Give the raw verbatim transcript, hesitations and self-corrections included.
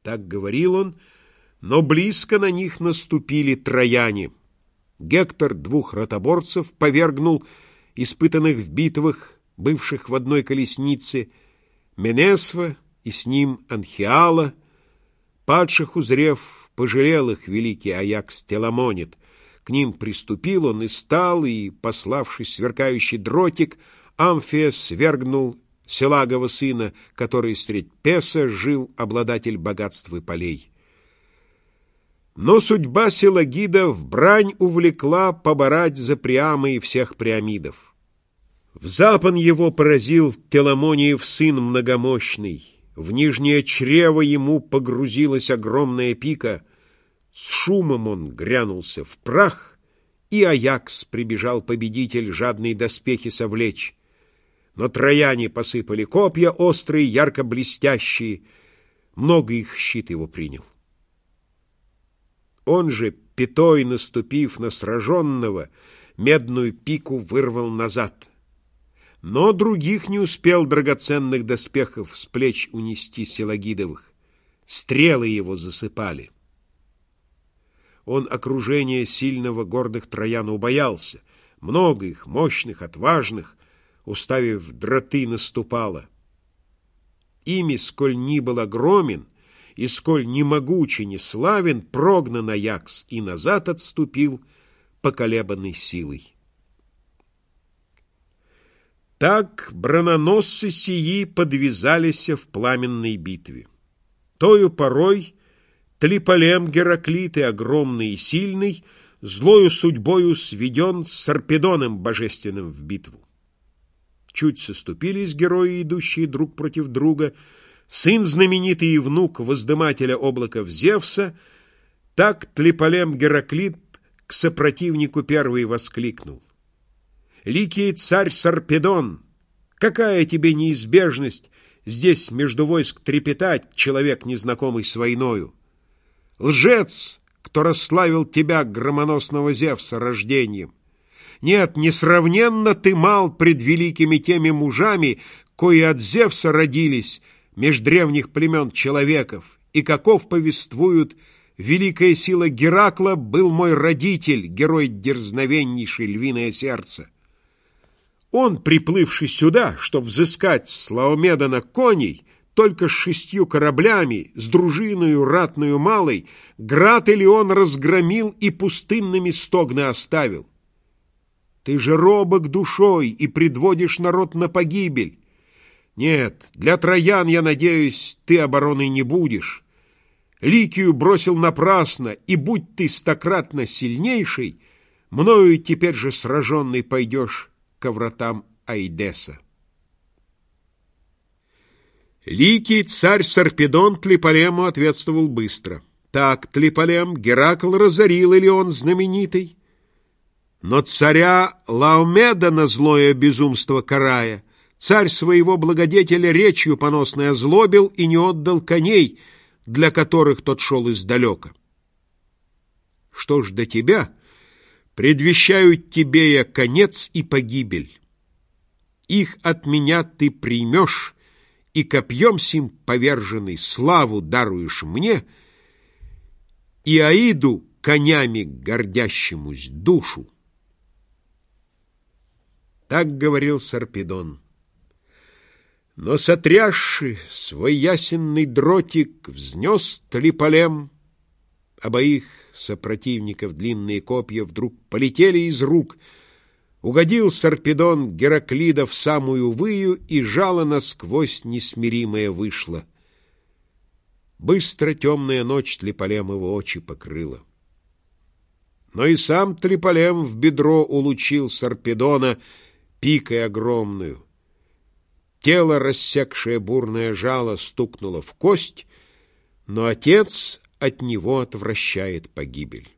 Так говорил он, но близко на них наступили трояне. Гектор двух ротоборцев повергнул, испытанных в битвах, бывших в одной колеснице, Менесва и с ним Анхиала. Падших узрев, пожалел их великий Аякс Теламонид. К ним приступил он и стал, и, пославшись сверкающий дротик, Амфия свергнул Селагова сына, который средь Песа жил обладатель богатств и полей. Но судьба Селагида в брань увлекла поборать за Приама и всех приамидов. В запон его поразил Теламониев сын многомощный, в нижнее чрево ему погрузилась огромная пика, с шумом он грянулся в прах, и Аякс прибежал победитель жадные доспехи совлечь. Но трояне посыпали копья острые, ярко блестящие, много их щит его принял. Он же, пятой наступив на сраженного, медную пику вырвал назад. Но других не успел драгоценных доспехов с плеч унести Селагидовых. Стрелы его засыпали. Он окружения сильного гордых троян убоялся. Много их, мощных, отважных, уставив дроты, наступало. Ими, сколь ни был огромен, и сколь ни могуче, ни славен, прогнан Аякс и назад отступил поколебанной силой. Так брононосцы сии подвязались в пламенной битве. Тою порой Тлиполем Гераклит и огромный и сильный, злою судьбою сведен с Сарпедоном божественным в битву. Чуть соступились герои, идущие друг против друга, сын знаменитый и внук воздымателя облаков Зевса, так Тлиполем Гераклит к сопротивнику первый воскликнул: «Ликий царь Сарпедон, какая тебе неизбежность здесь между войск трепетать, человек, незнакомый с войною? Лжец, кто расславил тебя, громоносного Зевса, рождением! Нет, несравненно ты мал пред великими теми мужами, кои от Зевса родились, меж древних племен человеков, и каков повествуют, великая сила Геракла был мой родитель, герой дерзновеннейший, львиное сердце. Он, приплывший сюда, чтоб взыскать с Лаомедона коней, только с шестью кораблями, с дружиною ратную малой, град Илион разгромил и пустынными стогны оставил. Ты же робок душой и предводишь народ на погибель. Нет, для троян, я надеюсь, ты обороной не будешь. Ликию бросил напрасно, и будь ты стократно сильнейший, мною теперь же сраженный пойдешь ко вратам Аидеса. Ликий царь Сарпедон Тлиполему ответствовал быстро. Так, Тлиполем, Геракл разорил Илион знаменитый, но царя Лаомедона злое безумство карая, царь своего благодетеля речью поносной озлобил и не отдал коней, для которых тот шел издалека. Что ж до тебя, предвещаю тебе я конец и погибель. Их от меня ты примешь, и копьем сим поверженный славу даруешь мне, и Аиду, конями гордящемусь, душу. Так говорил Сарпедон. Но сотрясши свой ясенный дротик, взнес Тлиполем. Обоих сопротивников длинные копья вдруг полетели из рук. Угодил Сарпедон Гераклида в самую выю, и жало насквозь несмиримое вышло. Быстро темная ночь Тлиполемова очи покрыла. Но и сам Тлиполем в бедро улучил Сарпедона пикой огромную. Тело, рассекшее бурное жало, стукнуло в кость, но отец от него отвращает погибель.